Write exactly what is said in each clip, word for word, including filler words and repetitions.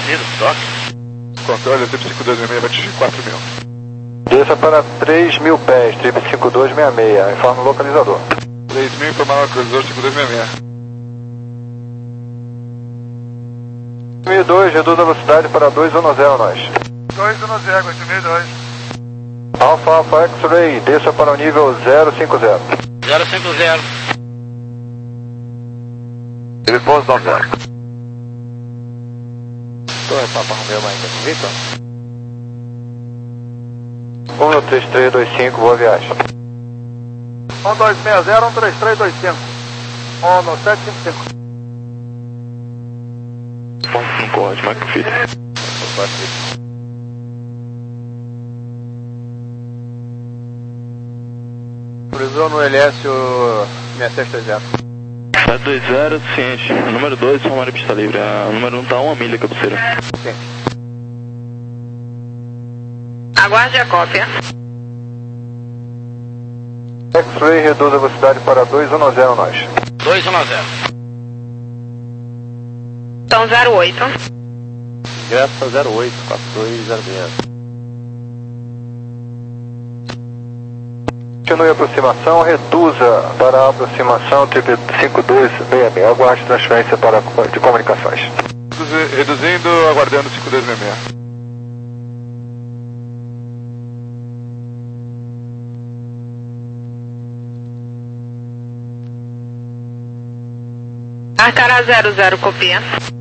Descido, toque. Controle, trip cinco dois seis seis vai atingir quatro mil. Desça para três mil pés, trip cinco dois seis seis, informe o localizador. três mil, informar o localizador cinco dois seis seis. oito mil e dois, reduz a velocidade para dois um zero, nós. dois um zero, oito mil e dois. Alfa Alfa X-Ray, desça para o nível zero cinco zero. zero cinco zero. Ele pouso nove zero. Torre Papa Romeo ainda, Victor? um três três dois cinco, boa viagem. um dois seis zero, um três três dois cinco. um sete cinco cinco. Ponto no corte, Macfit. Cruzou no L S o seis seis três zero. sete dois zero, ciente. Número dois, formar a pista livre. O número um tá a uma milha, cabeceira. Sim. Aguarde a cópia. X-Ray, reduz a velocidade para dois um zero, nós. dois um zero. Então zero oito. Ingresso zero oito, quatro dois zero seis. Continue a aproximação, reduza para a aproximação trip cinco dois seis seis. Aguarde transferência para, de comunicações. Reduzi- Reduzindo, aguardando cinco dois seis seis. Carcará zero zero, copia.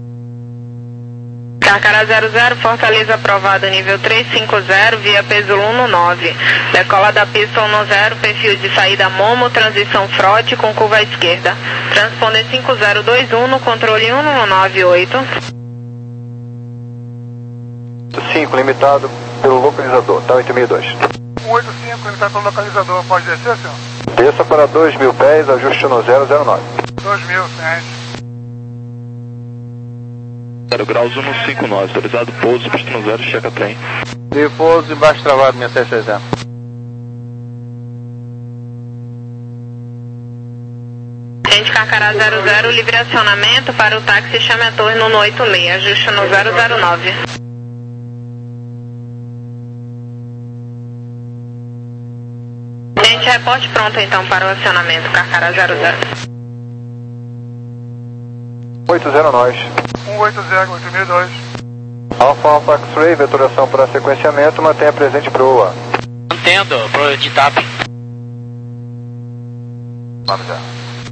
Carcará zero zero, Fortaleza aprovado nível trezentos e cinquenta, via peso um nove. Decola da pista um zero, perfil de saída Momo, transição Frote com curva à esquerda. Transponder cinco zero dois um no controle um nove oito. cinco, limitado pelo localizador, tá oito mil e dois. um oito cinco, ele tá pelo localizador, pode descer, senhor? Desça para dois mil pés, ajuste no zero zero nove. dois mil, ciente. zero graus um cinco nove, autorizado pouso, pista no zero, checa trem. De pouso embaixo travado, seis seis três zero. Gente Carcará zero zero, livre acionamento para o táxi Chame a Torre no oito seis, ajuste no zero zero nove. Gente, reporte pronto então para o acionamento Carcará zero zero. oito zero nós. um oito zero, oito mil e dois. Alfa Alfa X-Ray, veturação para sequenciamento, mantenha presente proa. Mantendo, pro de TAP. Vamos já.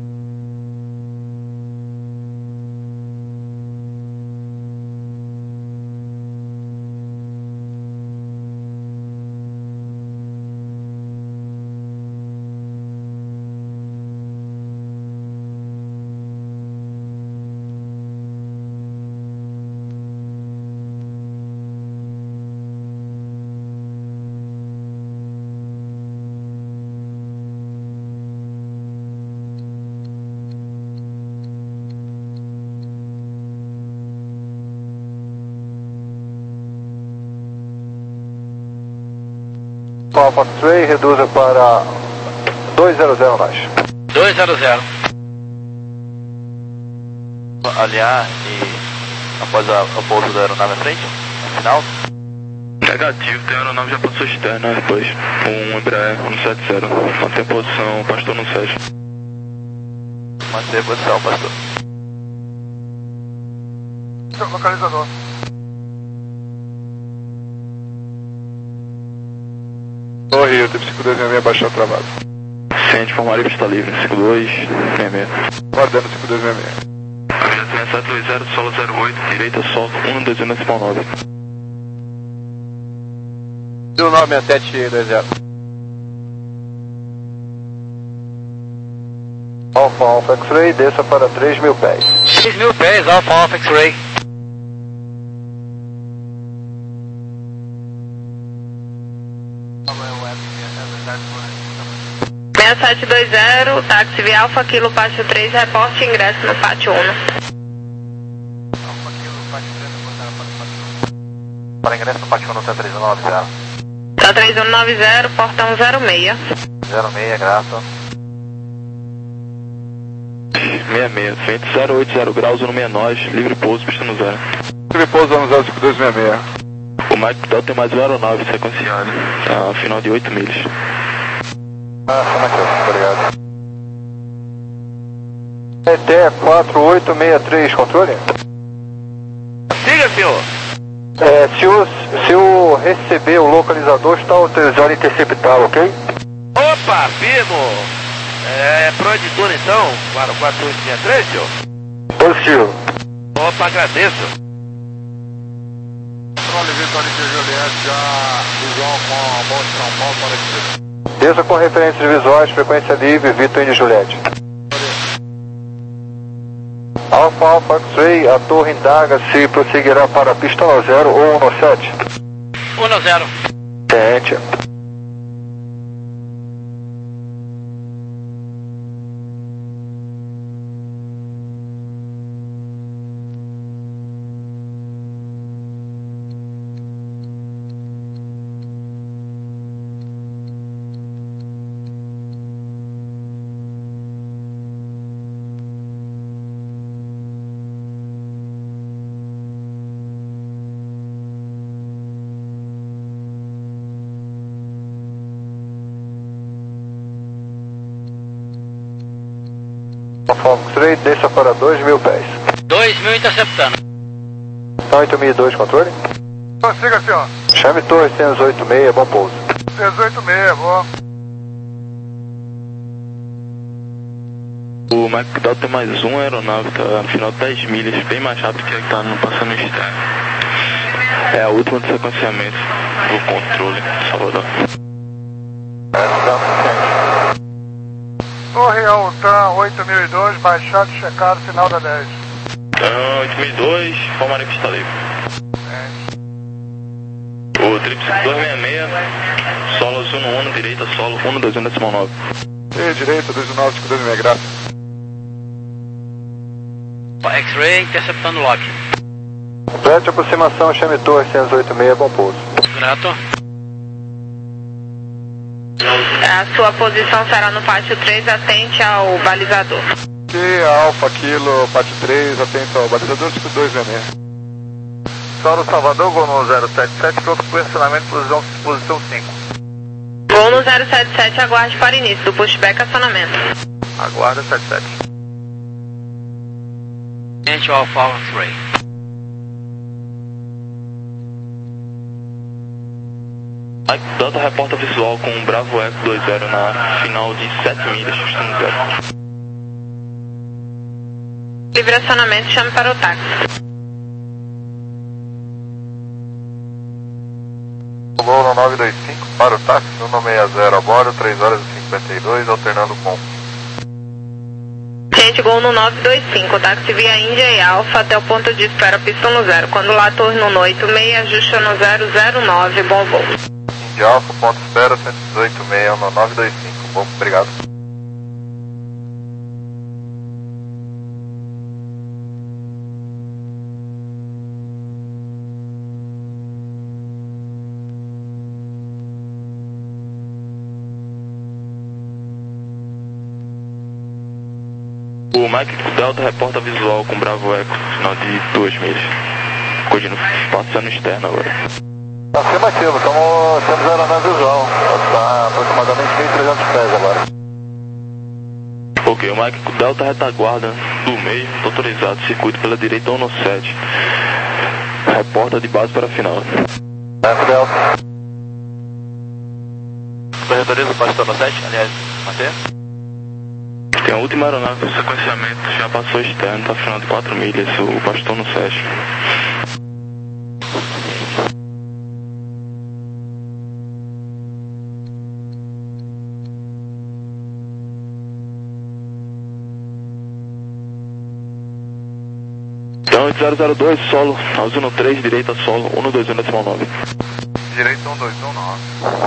Alfa X-Ray, reduza para dois zero zero nós. dois zero zero. Aliar e após a, o pouso da aeronave à frente, no final. Negativo, tem aeronave já passou externa depois. Um Embraer um sete zero. Mantém posição, pastor no sete. Manter a posição, pastor. Localizador. No Rio, trip cinco dois seis seis, baixou travado. Ciente, formar a pista livre, cinco dois seis seis. Guardando cinco dois seis seis. Aviação sete dois zero, solo zero oito, direita, solta, um dois zero decimal nove. um nove seis sete dois zero. Alfa Alfa X-Ray, desça para três mil pés. três mil pés, Alfa Alfa X-Ray. seis sete dois zero, táxi via Alfa Kilo Pátio três, reporte ingresso no Pátio um. Para ingresso no Pátio um, tá três um nove zero. Tá três um nove zero, portão zero seis. zero seis, graça. seis seis, vento zero oito zero graus, um seis nós, livre pouso, pista no zero. Ele pousa no zero cinco dois seis seis. O Mike Delta tem mais um aeronave sequenciado, tá a final de oito milhas. Ah, como é que é? Obrigado. E T quatro oito seis três, controle? Siga, senhor. É, se o, se o receber o localizador, está autorizado a interceptar, ok? Opa, firmo. É pro editor então, para o quatro oito seis três, senhor? Positivo. Opa, agradeço. Controle Vitória de Juliette, já visual com a Boa de São Paulo para esse. Desça com referências visuais, frequência livre, Vitor Indy Juliette. Alfa Alfa X-Ray, a torre indaga se prosseguirá para a pista um zero ou um sete. um zero. Tente. Alfa Alfa X-Ray, desça para dois mil pés. dois mil interceptando. oito mil e dois, controle? Siga, senhor. Chame Torre seiscentos e oitenta e seis, bom pouso. dezoito seis, boa. O Mike Delta tem mais um aeronave, tá a final de dez milhas, bem mais rápido que a que tá no passando externo. É a última do sequenciamento do controle de Salvador. Torre Altan oito mil e dois, baixado, checado, final da dez. Então, oito mil e dois, formarem pista livre. O triplo cinco dois seis seis, solo azul no um, direita, solo um dois um decimal nove. E direita, dois nove cinco dois seis, graças. X-Ray interceptando log. Complete aproximação, chame Torre seiscentos e oitenta e seis, bom pouso. Grato. A sua posição será no pátio três, atente ao balizador. Aqui, Alfa, Kilo, pátio três, atento ao balizador cinco dois seis seis. Solo Salvador, gol no zero sete sete, pronto para acionamento, posição, posição cinco. Gol no zero sete sete, aguarde para início do pushback acionamento. Aguarda sete sete. Gente, o Alpha X-Ray. Mike Delta reporta visual com um Bravo Echo dois zero na final de sete milhas, sustento zero. Livre acionamento, chame para o táxi. Gol no nove dois cinco, para o táxi, no sessenta a bordo, três horas e cinquenta e dois, alternando com. Gente, gol no nove dois cinco, táxi via Índia e Alfa até o ponto de espera, pista no zero. Quando lá torre no oito seis, ajusta no zero zero nove, bom voo. Índia Alfa, ponto de espera, cento e dezoito seis, no nove dois cinco, bom, obrigado. O Mike Delta reporta visual com Bravo Echo, final de duas milhas. Continua passando externo agora. Afirmativo, estamos temos aeronave visual. Está aproximadamente mil e trezentos pés agora. Ok, o Mike Delta retaguarda do meio, autorizado, circuito pela direita um sete. Reporta de base para a final. Mike Delta. Corretoriza o pastor no sete, aliás, manter. Tem a última aeronave do sequenciamento, já passou externo, está final de quatro milhas, o pastor no sete. Então, zero zero dois, solo, azul no três, direita solo, um dois um decimal nove. Direito um dois um nove.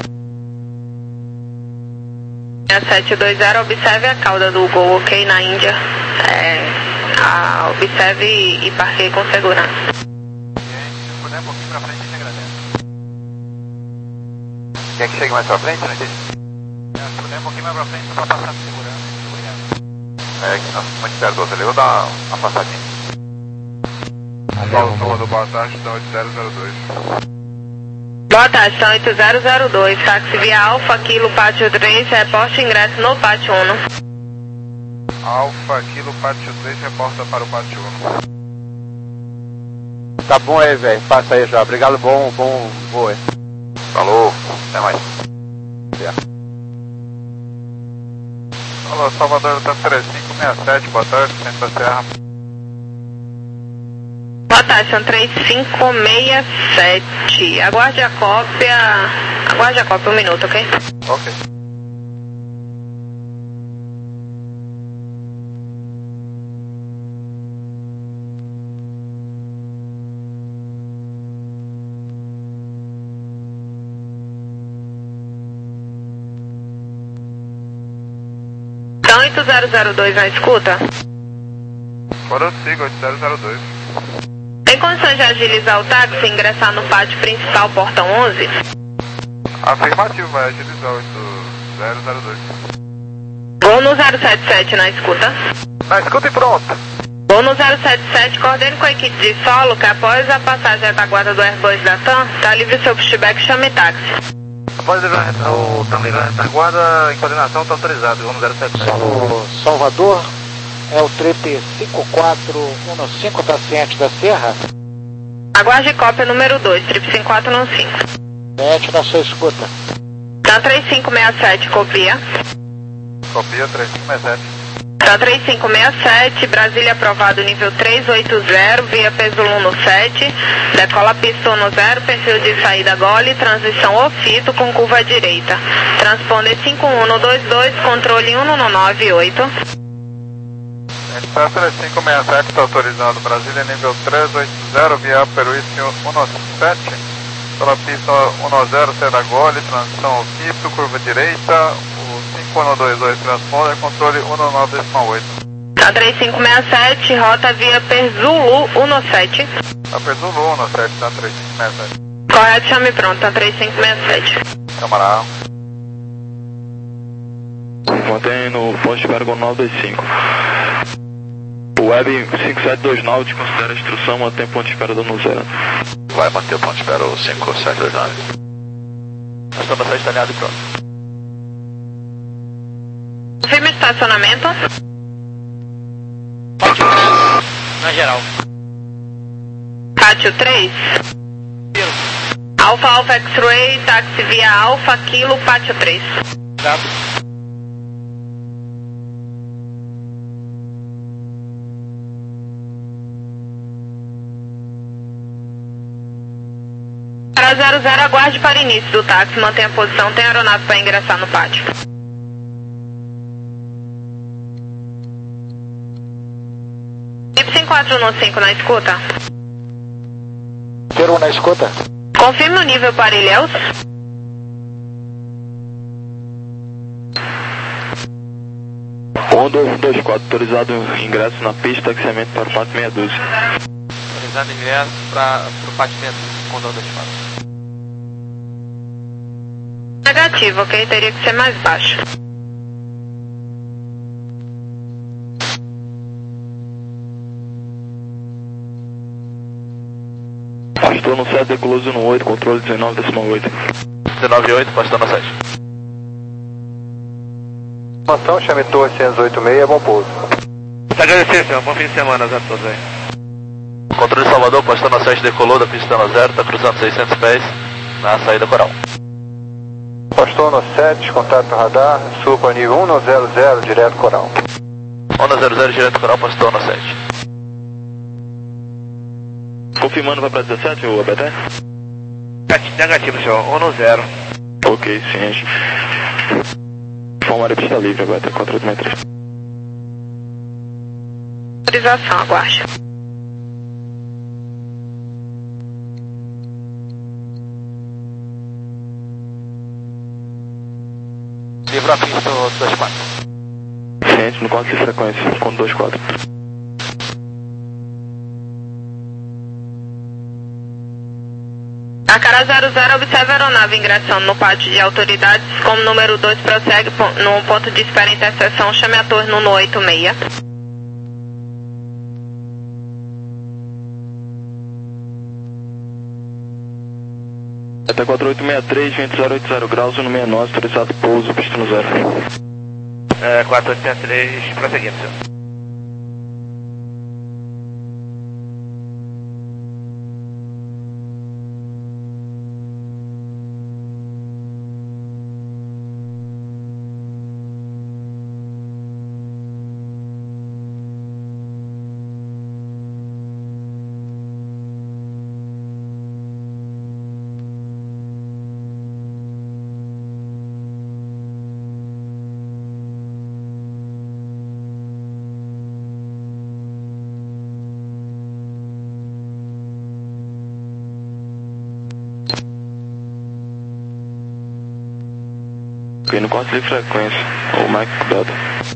sete dois zero, observe a cauda do Gol, ok, na Índia. É, a, observe e, e parqueie com segurança. Se puder um pouquinho pra frente, a gente agradece. Quer que chegue mais pra frente, né? Se puder um pouquinho mais pra frente, só pra passar de segurança. Obrigado. É, que nós estamos muito perto do outro ali, eu vou dar uma, uma passadinha. Paulo Salvador, boa tarde, são oito zero zero dois. Boa tarde, são oito zero zero dois, táxi via Alfa, Kilo, Pátio três, reporte ingresso no Pátio um. Alfa, Kilo, Pátio três, reporta para o Pátio um. Tá bom aí, velho. Passa aí já. Obrigado, bom, bom voo aí. Falou, até mais. É. Alô, Salvador, tá três cinco seis sete, boa tarde, centro da Serra. Boa tarde, são três cinco seis sete. Aguarde a cópia. Aguarde a cópia um minuto, ok? Ok. Então, oito zero zero dois na escuta? Agora eu sigo, oito zero zero dois. Tem condições de agilizar o táxi e ingressar no pátio principal, porta onze? Afirmativo, vai agilizar, oito zero zero dois. Vou no zero sete sete na escuta. Na escuta e pronto. Vou no zero sete sete, coordene com a equipe de solo que após a passagem da guarda do Airbus da TAM, tá livre o seu pushback, chame táxi. Após o também da guarda em coordenação, está autorizado, vamos zero sete sete. Salvador, é o trip cinco quatro um cinco, tá ciente da Serra? Aguarde cópia número dois, trip cinco quatro um cinco. Mete na sua escuta. Tá três cinco seis sete, copia. Copia três cinco seis sete. Tá três cinco seis sete, Brasília aprovado nível três oito zero, via peso Luno sete, decola pista no zero, perfil de saída gole, transição ofito com curva direita. Transponder cinco um dois dois, controle um nove oito. Está três cinco seis sete, está autorizado, Brasília nível três oito zero, via Peruíce um sete, pela pista um zero, saída gole, transição ofito, curva direita, cinco um dois dois, transponder, controle um nove oito. Tá três cinco seis sete, rota via Perzulu um sete. Tá Perzulu um sete, tá três cinco seis sete. Correto, chame pronto, tá três cinco seis sete. Camarada. Mantém no posto de carga nove dois cinco. O Web cinco sete dois nove te considera a instrução, mantém ponto de espera do no zero. Vai manter o ponto de espera o cinco sete dois nove. Nós estamos bastante talhado e pronto. Confirma estacionamento. Pátio três, na geral. Pátio três. Alfa Alfa X-Ray, táxi via Alfa, Kilo, Pátio três. Tá. Para zero zero, aguarde para início do táxi, mantenha a posição, tem aeronave para ingressar no pátio. cinco quatro um cinco na escuta. Peru na escuta. Confirme o nível para Ilhéus. um dois dois quatro, autorizado ingresso na pista, taxiamento para o pátio meia dúzia. Autorizado ingresso para o pátio meia dúzia, com dois quatro. Negativo, ok? Teria que ser mais baixo. Pastor no sete, decoloso no oito, controle dezenove oito. dezenove oito, pastor no sete. Informação, chame Torre seiscentos e oitenta e seis, bom pouso. Te agradecer, senhor. Bom fim de semana a todos aí. Controle de Salvador, pastor no sete, decolou da pista no zero, está cruzando seiscentos pés na saída coral. Pastor no sete, contato radar, sul para nível um zero zero, direto coral. um zero zero, direto coral, pastor no sete. Confirmando, vai para dezessete, o A B T? Negativo, senhor. um zero. Ok, ciente. Formaria pista livre, A B T quatro oito seis três. Autorização, aguarde. Livro a pista dois quatro. Ciente, no quatro de frequência, com dois quatro. A cara zero zero, observa a aeronave ingressando no pátio de autoridades, como número dois prossegue no ponto de espera interseção, chame a torre no oito seis. Até quatro oito seis três, vento zero oito zero graus, uno sessenta e nove, autorizado pouso, pista no zero. É, quatro oito seis três, prosseguindo, senhor. Ok, no corte de frequência, o Mike Delta.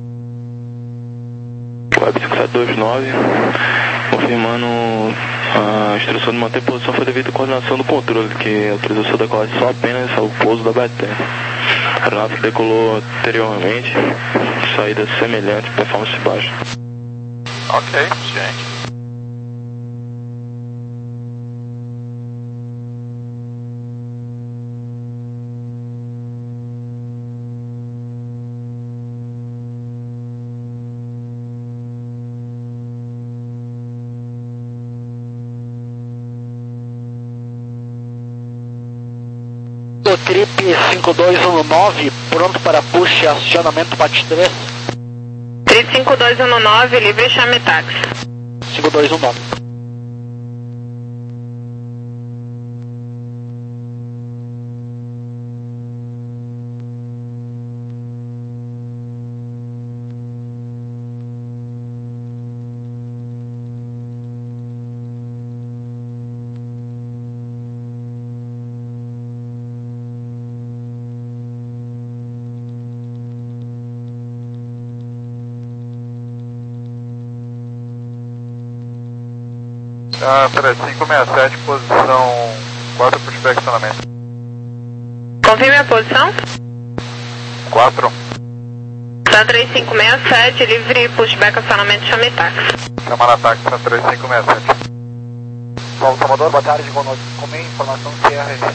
Web cinco sete dois nove, confirmando a instrução de manter posição foi devido à coordenação do controle, que autorizou seu decolagem só apenas ao pouso da B T. A aeronave decolou anteriormente, saída semelhante, performance baixa. Ok, gente. O Trip cinco dois um nove, pronto para push e acionamento P A T três. Trip cinco dois um nove, livre chame táxi. cinco dois um nove. Ah, peraí, cinco seis sete, posição quatro para inspecionamento. Confirme a posição. quatro. Tá três cinco seis sete, livre pushback acionamento chame táxi. Chamar ataque para três cinco seis sete. Bom, Salvador, boa tarde, boa noite. Como é informação que é a registro?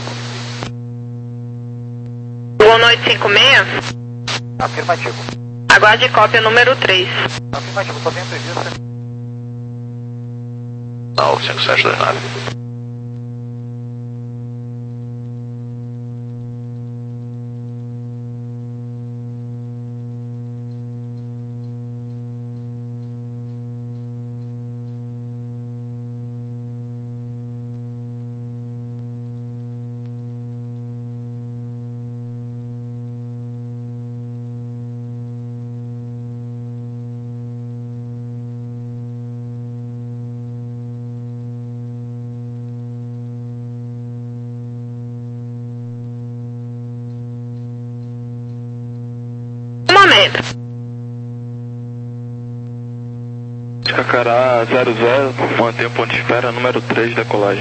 Boa noite cinco seis. Afirmativo. Aguarde cópia número três. Afirmativo, só tem entrevista. Não, cinco sete dois nove. Cacará zero zero, mantém o ponto de espera, número três, decolagem.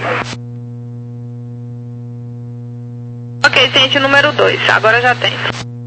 Ok, ciente número dois, agora já tem.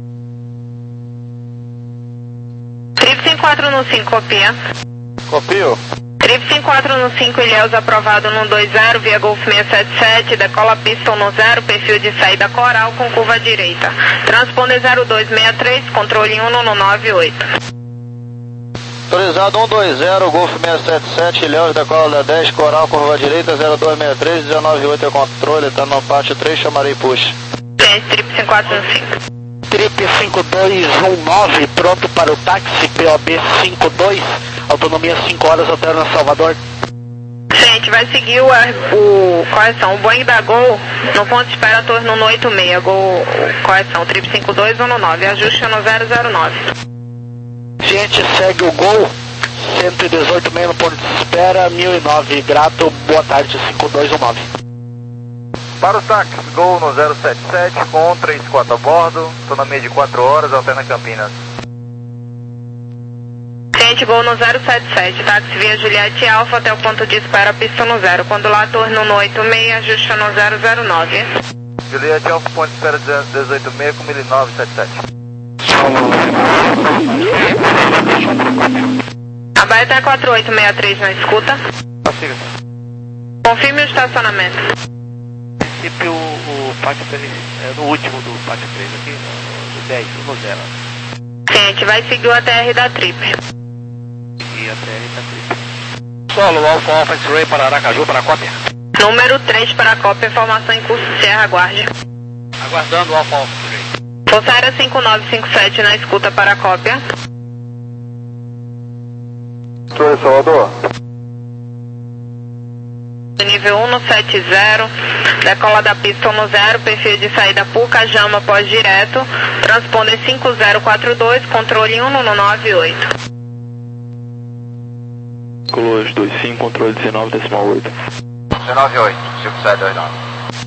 Trip cinco quatro um cinco, copia. Copio. Trip cinco quatro um cinco, Ilhéus aprovado no dois zero, via Golf seis sete sete, decola pista no zero, perfil de saída coral com curva direita. Transponder zero dois seis três, controle um no nove oito. Autorizado um dois zero, Golf seis sete sete, Ilhéus decola dez, coral, curva direita, zero dois seis três, dezenove oito é controle, tá no parte três, chamarei push. Tem, Trip cinco quatro um cinco. Trip cinco dois um nove, pronto para o táxi, P O B cinco dois, autonomia cinco horas, alterna Salvador. Gente, vai seguir o, o correção, o Boeing da Gol, no ponto de espera, torno no oito seis, Gol, correção, Trip cinco dois um nove, ajuste no zero zero nove. Gente, segue o Gol, cento e dezoito meio no ponto de espera, mil e nove, grato, boa tarde, cinco dois um nove. Para o táxi, Gol no zero sete sete, com três quatro a bordo, autonomia de quatro horas, alterna Campinas. Gente, Gol no zero sete sete, táxi via Juliette Alfa até o ponto de espera, pista no zero, quando lá torno no oito seis, ajuste no zero zero nove. Juliette Alfa, ponto de espera dezoito seis com mil e nove sete sete. Abaeta quatro oito seis três na escuta. Passiva. Confirme o estacionamento. princípio o pátio três, é no último do pátio três aqui, no dez, no zero. Sim, a gente vai seguir o A T R da Trip. E a T R da Trip. Solo, Alfa Alfa X-Ray para Aracaju, para a cópia. Número três para a cópia, informação em curso Sierra, aguarde. Aguardando o Alfa Alfa X-Ray. Força Aérea cinco nove cinco sete na escuta para a cópia. Torre Salvador. Nível um sete zero, decola da pista no zero, perfil de saída Puca, Jama, pós-direto, transponder cinco zero quatro dois, controle um no nove oito. Coloas dois cinco, controle dezenove decimal oito. dezenove oito, cinco sete dois nove.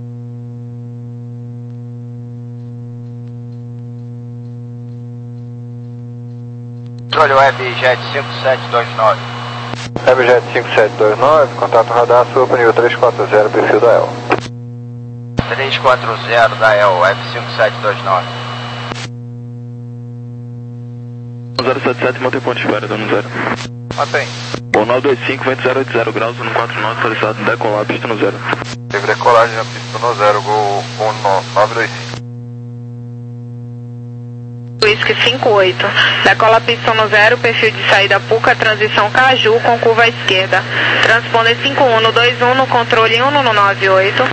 Controle Web Jet cinco sete dois nove. Webjet cinco sete dois nove, contato radar, sua para nível três quatro zero, perfil da E L. três quatro zero da E L, Web cinco sete dois nove. zero sete sete, mantém ponto de espera, dando zero. Mantém. Bom, nove dois cinco, vento zero oito zero graus, no quatro nove, autorizado, decolar, pista no zero. Teve decolagem na pista no zero, gol nove dois cinco. Whisky cinco oito, decola pista no zero, perfil de saída Puca, transição Caju com curva à esquerda. Transponder cinco um dois um no controle um no nove oito.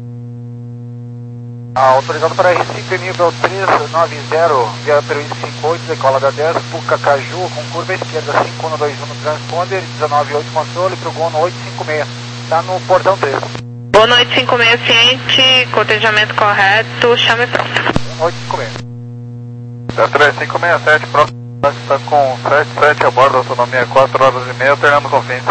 Autorizado para R cinco nível três nove zero, via Peruísque cinco oito, decola da dez, Puca Caju com curva à esquerda, cinco um dois um no transponder, dezenove oito controle para o Gono oito cinco seis, está no portão três. Boa noite, cinco seis ciente, cotejamento correto, chame pronto. oito cinco seis. três cinco seis sete, próximo está com sete sete a bordo, autonomia quatro horas e meia, alternando com fins.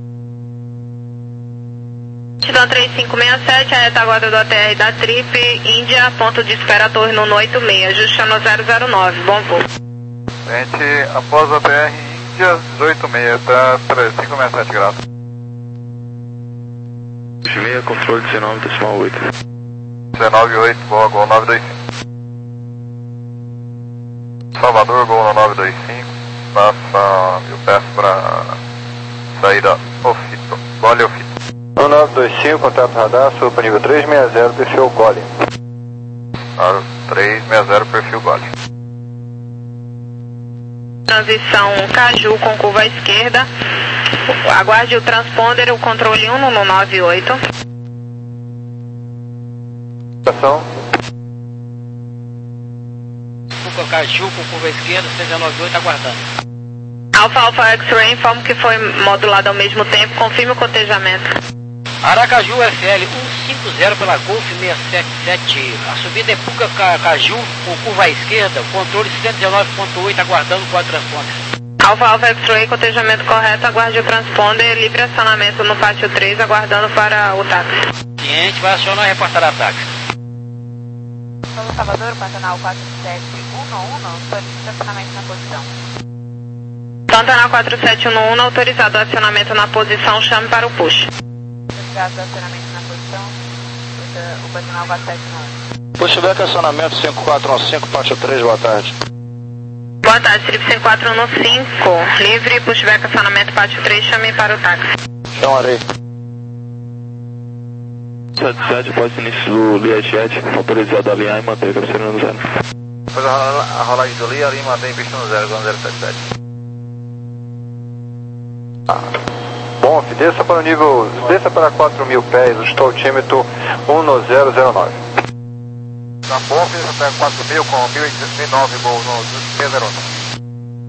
Então três cinco seis sete, a retaguarda do A T R da Trip, Índia, ponto de espera, torre no oito seis, ajustando zero zero nove, bom voo. Gente, após a T R Índia, dezoito seis, tá três cinco seis sete graus. seis, controle dezenove decimal oito. dezenove oito, boa, gol nove dois cinco. Salvador, gol no nove dois cinco, passa, eu peço para saída Ofito, Gole Ofito. No nove dois cinco, contato radar, sou para nível três seis zero, perfil Gole. três seis zero, perfil Gole. Transição Caju com curva à esquerda, aguarde o transponder, o controle um no nove oito. Ação. Puca Caju com curva esquerda, dezenove oito, aguardando. Alfa Alfa X-Ray, informo que foi modulado ao mesmo tempo, confirme o cotejamento. Aracaju F L um cinco zero pela Golf seis sete sete, a subida é Puca Caju com curva à esquerda, controle cento e dezenove ponto oito, aguardando o quadro transponder. Alfa Alfa X-Ray, cotejamento correto, aguarde o transponder, livre acionamento no pátio três, aguardando para o táxi. Ciente, vai acionar e reportar a táxi. Solo Salvador, Pantanal quatro sete um um, solicita acionamento na posição. Pantanal quatro sete um um, autorizado o acionamento na posição, chame para o push. Autorizado o acionamento na posição, o Pantanal quatro sete um um. Pushback acionamento cinco quatro um cinco, pátio três, boa tarde. Boa tarde, Trip cinco quatro um cinco, livre, pushback acionamento pátio três, chame para o táxi. Chamarei. sete sete, após início do Learjet, autorizado a alinhar e manter a cabeceira no zero. Depois a rolagem do Lia, ali mantém pista no zero, zero sete sete. Bom, desça para o nível, desça para quatro mil pés, o altímetro um no zero zero nove. Tá bom, desça para quatro mil com mil e nove, gol no seis zero nove.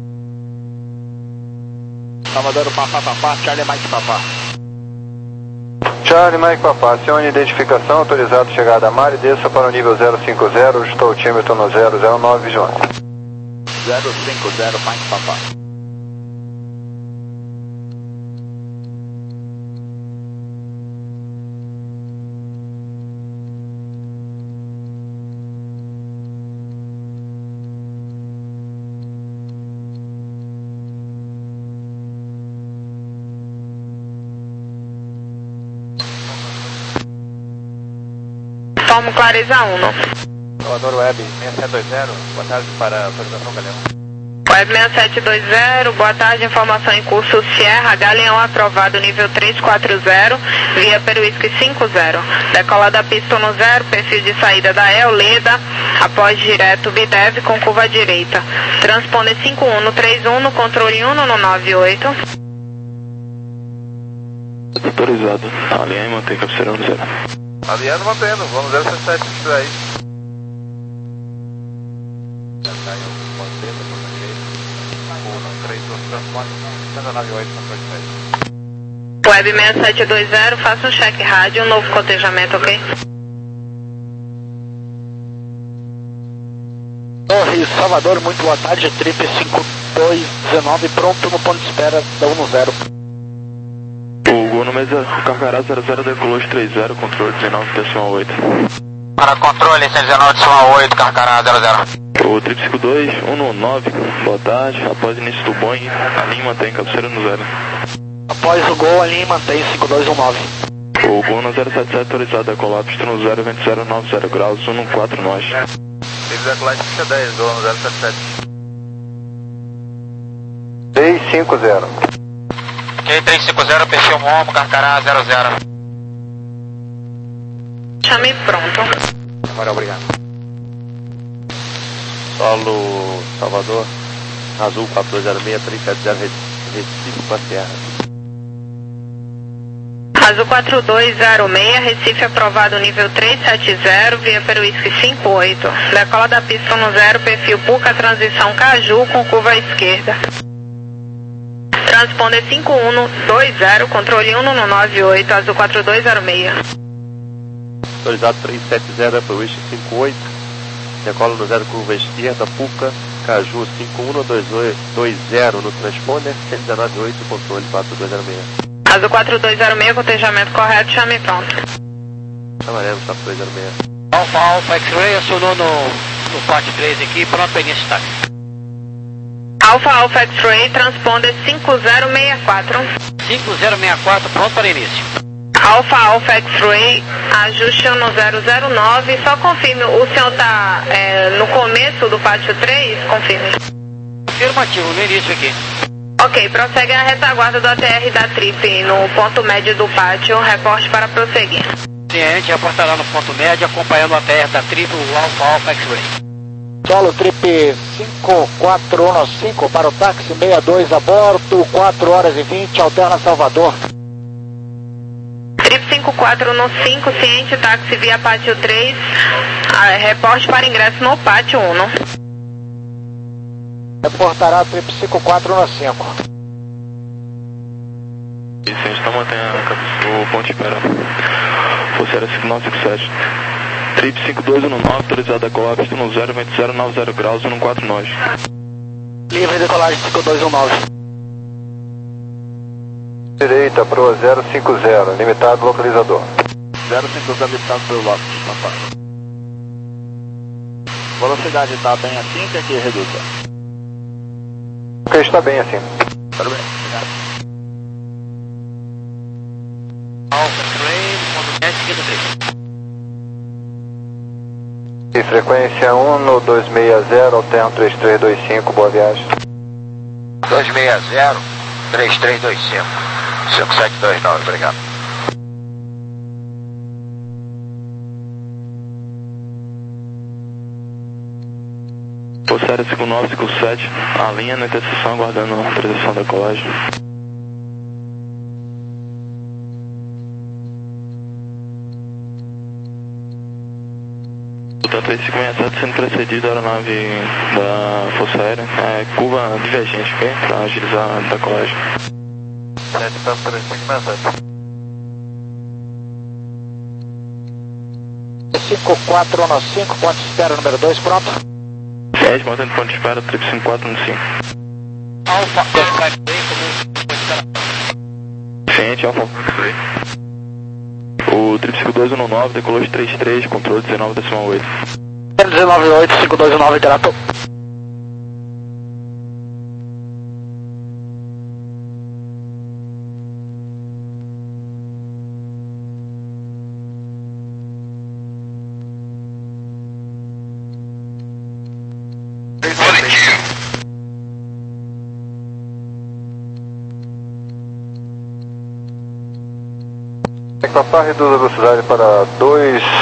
Salvador, papá, papá, Charlie Mike, papá. Charlie Mike Papá, acione identificação, autorizado chegada a mar e desça para o nível zero cinco zero, estou altímetro no zero zero nove, vigilância. zero cinco zero, Mike Papá. Tomo Clareza um. Salvador Web seis sete dois zero, boa tarde para a autorização Galeão. Web seis sete dois zero, boa tarde, informação em curso Sierra, Galeão aprovado nível três quatro zero, via Peruísque cinco zero. Decola da pista no zero, perfil de saída da El Leda, após direto Bidev com curva à direita. Transponder cinco um no três um, no controle um no nove oito. Autorizado. Alinhar e mantém cabeceira no zero. Alinhando, mantendo. Vamos zero sete sete, isso aí. Web seis sete dois zero, faça um cheque rádio, um novo cotejamento, ok? Torres, Salvador, muito boa tarde, Trip cinco dois um nove, pronto no ponto de espera da um zero. O Gol no mesa, o Carcará zero zero decolou três zero, controle dezenove decimal oito. Para controle cento e dezenove decimal oito, Carcará zero zero. O Trip cinco dois um nove, boa tarde, após início do Boeing, a linha mantém cabeceira no zero. Após o gol, a linha mantém cinco dois um nove. O Gol no zero sete sete autorizado, decolar pista no zero, vento zero nove zero graus, um quatro nós. Teve decolar de pista dez, Gol no zero sete sete. três cinco zero. Ok, três cinco zero, perfil Momo, Carcará zero zero. Chame pronto. Agora, obrigado. Solo Salvador, Azul quatro dois zero seis, três sete zero, Recife para Sierra. Azul quatro dois zero seis, Recife aprovado nível três sete zero, via Peruísque cinco oito. Decola da pista no zero, perfil Puca, transição Caju com curva à esquerda. Transponder cinco um dois zero, controle um no nove oito, Azul quatro dois zero seis. Autorizado três sete zero, Peruísque cinco oito. Decola no zero, curva à esquerda, Puca, Caju cinco um dois zero no transponder, cento e dezenove oito, controle quatro dois zero seis. Azul quatro dois zero seis, cotejamento correto, chame pronto. Chamaremos quatro dois zero seis. Alfa Alfa X-Ray acionou no, no parte três aqui, pronto para início de táxi. Alfa Alfa X-Ray, transponder cinco zero seis quatro. cinco zero seis quatro, pronto para início. Alfa Alfa X-Ray, ajuste no zero zero nove, só confirme, o senhor está é, no começo do pátio três? Confirme. Afirmativo, no início aqui. Ok, prossegue a retaguarda do A T R da Trip no ponto médio do pátio, reporte para prosseguir. Sim, a gente reportará no ponto médio, acompanhando a A T R da Trip, o Alfa Alfa X-Ray. Solo Trip cinco quatro um cinco para o táxi sessenta e dois a bordo, quatro horas e vinte, alterna Salvador. Trip cinco quatro um cinco, ciente, táxi via pátio três, reporte para ingresso no pátio um. Reportará Trip cinco quatro um cinco. Isso, a gente está mantendo o ponto de espera. Força cinco nove cinco sete. Trip cinco dois um nove, autorizado a decolar, pista no zero, vento zero nove zero graus, um quatro nós. Livre decolagem cinco dois um nove. Direita, Pro zero cinco zero, limitado localizador. zero cinco zero limitado pelo lote. Velocidade está bem assim, tem que reduzir. Ok, está bem assim. Tudo bem, obrigado. Alfa X-Ray, ponto médio, seguindo três. E frequência um no dois seis zero, alterno três três dois cinco, boa viagem. dois seis zero, três três dois cinco, cinco sete dois nove, obrigado. Força cinco nove cinco sete, a linha na interseção aguardando a autorização da colagem. O três cinco seis sete sendo precedido da aeronave da Força Aérea, é curva divergente, ok? Para agilizar a decolagem. sete para três cinco seis sete. cinco quatro um cinco, ponto de espera número dois, pronto. dez, mantendo ponto de espera, Trip cinco quatro um cinco. Alfa Alfa X-Ray, como Ciente, Alfa X-Ray. O Trip cinco dois um nove, decolou de três três, controle dezenove decimal oito. dezenove oito, cinco dois um nove, grato. Papá reduz a velocidade para dois